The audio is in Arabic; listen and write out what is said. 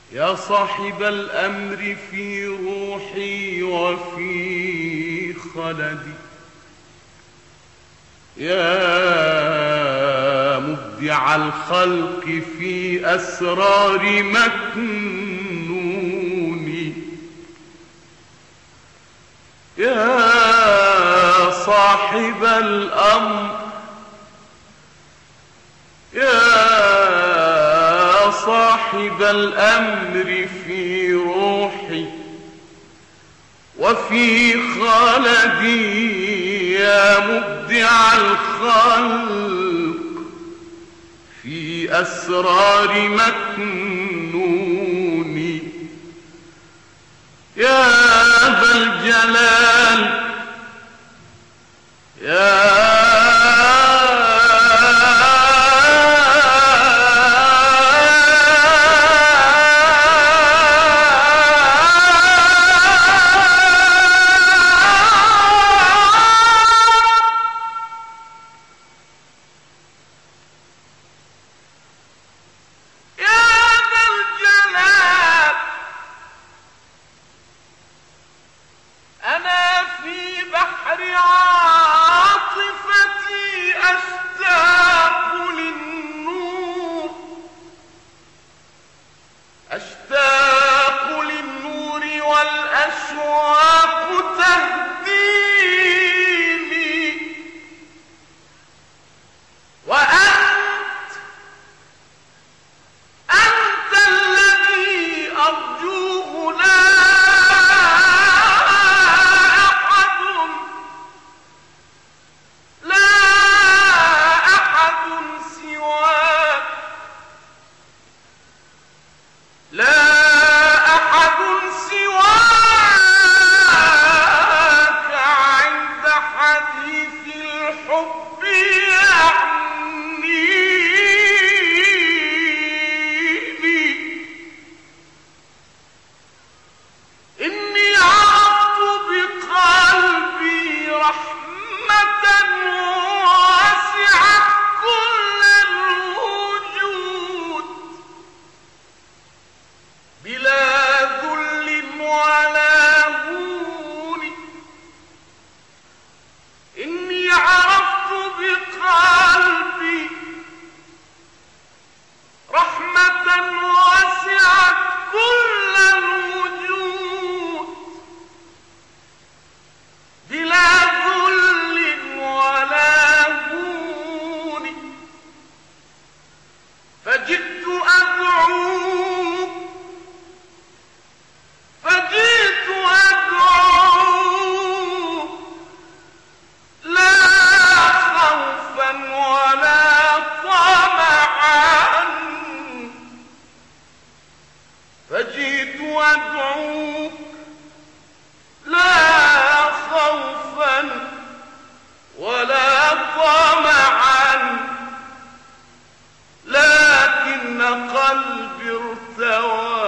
يا صاحب الأمر في روحي وفي خلدي، يا مبدع الخلق في أسرار مكنوني، يا صاحب الأمر، يا صاحب الأمر في روحي وفي خلدي، يا مبدع الخلق في أسرار مكنوني، يا ذا الجلال، يا أشتاق للنور والأشواق تهديني، أنت الذي أرجوه، لا أحد سواك، لا أحد سواك عند حديث الحب يعنيني. إني عرفت بقلبي رحمة واسعت كل الوجود، بلا ذل ولا هون. إني عرفت بقلبي رحمة واسعت كل الوجود، بلا ذل ولا هون. فجئت أدعوك، فجئت أدعوك، لا خوفا ولا طمعا، فجئت أدعوك لا خوفا ولا طمعا، لكن قلبي ارتوى